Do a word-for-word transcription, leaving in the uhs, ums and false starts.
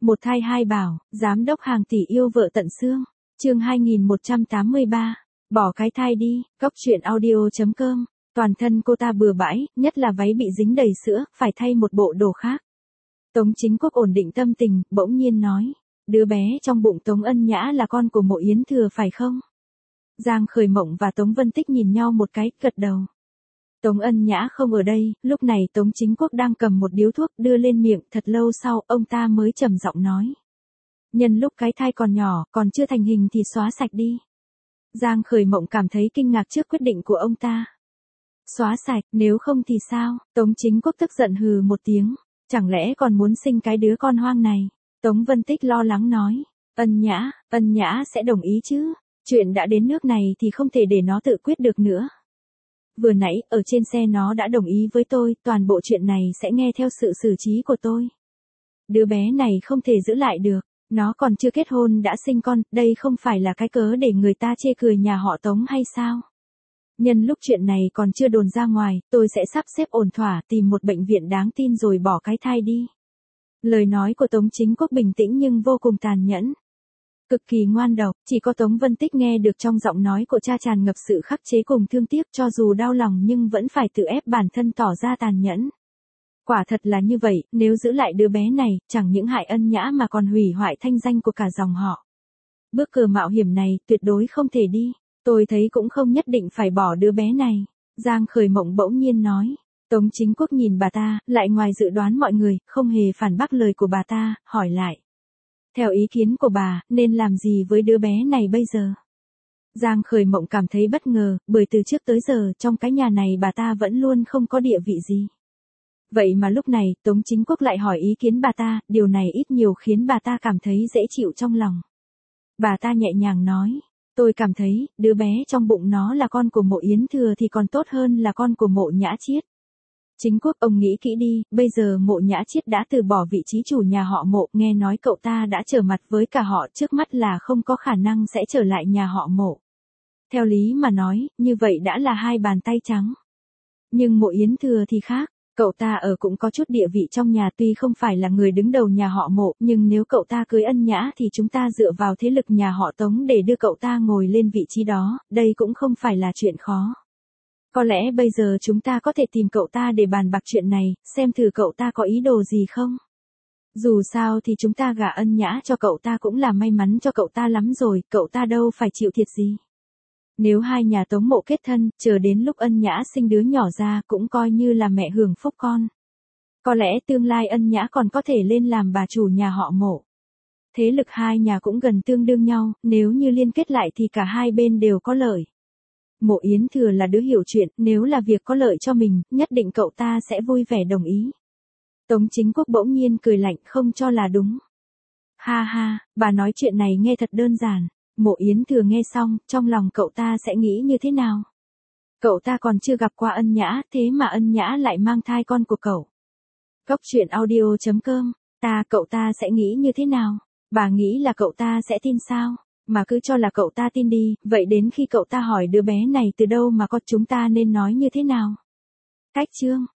Một thai hai bảo, giám đốc hàng tỷ yêu vợ tận xương. Chương hai nghìn một trăm tám mươi ba. Bỏ cái thai đi, cóc truyện audio chấm com. Toàn thân cô ta bừa bãi, nhất là váy bị dính đầy sữa, phải thay một bộ đồ khác. Tống Chính Quốc ổn định tâm tình, bỗng nhiên nói. Đứa bé trong bụng Tống Ân Nhã là con của Mộ Yến Thừa phải không? Giang Khởi Mộng và Tống Vân Tích nhìn nhau một cái, gật đầu. Tống Ân Nhã không ở đây, lúc này Tống Chính Quốc đang cầm một điếu thuốc đưa lên miệng, thật lâu sau, ông ta mới trầm giọng nói. Nhân lúc cái thai còn nhỏ, còn chưa thành hình thì xóa sạch đi. Giang Khởi Mộng cảm thấy kinh ngạc trước quyết định của ông ta. Xóa sạch, nếu không thì sao? Tống Chính Quốc tức giận hừ một tiếng. Chẳng lẽ còn muốn sinh cái đứa con hoang này? Tống Vân Tích lo lắng nói. Ân Nhã, Ân Nhã sẽ đồng ý chứ? Chuyện đã đến nước này thì không thể để nó tự quyết được nữa. Vừa nãy, ở trên xe nó đã đồng ý với tôi, toàn bộ chuyện này sẽ nghe theo sự xử trí của tôi. Đứa bé này không thể giữ lại được, nó còn chưa kết hôn đã sinh con, đây không phải là cái cớ để người ta chê cười nhà họ Tống hay sao? Nhân lúc chuyện này còn chưa đồn ra ngoài, tôi sẽ sắp xếp ổn thỏa tìm một bệnh viện đáng tin rồi bỏ cái thai đi. Lời nói của Tống Chính Quốc bình tĩnh nhưng vô cùng tàn nhẫn. Cực kỳ ngoan độc, chỉ có Tống Vân Tích nghe được trong giọng nói của cha tràn ngập sự khắc chế cùng thương tiếc, cho dù đau lòng nhưng vẫn phải tự ép bản thân tỏ ra tàn nhẫn. Quả thật là như vậy, nếu giữ lại đứa bé này, chẳng những hại Ân Nhã mà còn hủy hoại thanh danh của cả dòng họ. Bước cờ mạo hiểm này tuyệt đối không thể đi, tôi thấy cũng không nhất định phải bỏ đứa bé này. Giang Khởi Mộng bỗng nhiên nói. Tống Chính Quốc nhìn bà ta, lại ngoài dự đoán mọi người, không hề phản bác lời của bà ta, hỏi lại. Theo ý kiến của bà, nên làm gì với đứa bé này bây giờ? Giang Khởi Mộng cảm thấy bất ngờ, bởi từ trước tới giờ, trong cái nhà này bà ta vẫn luôn không có địa vị gì. Vậy mà lúc này, Tống Chính Quốc lại hỏi ý kiến bà ta, điều này ít nhiều khiến bà ta cảm thấy dễ chịu trong lòng. Bà ta nhẹ nhàng nói, tôi cảm thấy, đứa bé trong bụng nó là con của Mộ Yến Thừa thì còn tốt hơn là con của Mộ Nhã Chiết. Chính Quốc, ông nghĩ kỹ đi, bây giờ Mộ Nhã Chiết đã từ bỏ vị trí chủ nhà họ Mộ, nghe nói cậu ta đã trở mặt với cả họ, trước mắt là không có khả năng sẽ trở lại nhà họ Mộ. Theo lý mà nói, như vậy đã là hai bàn tay trắng. Nhưng Mộ Yến Thừa thì khác, cậu ta ở cũng có chút địa vị trong nhà, tuy không phải là người đứng đầu nhà họ Mộ, nhưng nếu cậu ta cưới Ân Nhã thì chúng ta dựa vào thế lực nhà họ Tống để đưa cậu ta ngồi lên vị trí đó, đây cũng không phải là chuyện khó. Có lẽ bây giờ chúng ta có thể tìm cậu ta để bàn bạc chuyện này, xem thử cậu ta có ý đồ gì không. Dù sao thì chúng ta gả Ân Nhã cho cậu ta cũng là may mắn cho cậu ta lắm rồi, cậu ta đâu phải chịu thiệt gì. Nếu hai nhà Tống Mộ kết thân, chờ đến lúc Ân Nhã sinh đứa nhỏ ra cũng coi như là mẹ hưởng phúc con. Có lẽ tương lai Ân Nhã còn có thể lên làm bà chủ nhà họ Mộ. Thế lực hai nhà cũng gần tương đương nhau, nếu như liên kết lại thì cả hai bên đều có lợi. Mộ Yến Thừa là đứa hiểu chuyện, nếu là việc có lợi cho mình, nhất định cậu ta sẽ vui vẻ đồng ý. Tống Chính Quốc bỗng nhiên cười lạnh, không cho là đúng. Ha ha, bà nói chuyện này nghe thật đơn giản. Mộ Yến Thừa nghe xong, trong lòng cậu ta sẽ nghĩ như thế nào? Cậu ta còn chưa gặp qua Ân Nhã, thế mà Ân Nhã lại mang thai con của cậu. Cóc truyện audio chấm com, ta cậu ta sẽ nghĩ như thế nào? Bà nghĩ là cậu ta sẽ tin sao? Mà cứ cho là cậu ta tin đi, vậy đến khi cậu ta hỏi đứa bé này từ đâu mà có, chúng ta nên nói như thế nào? Cách chương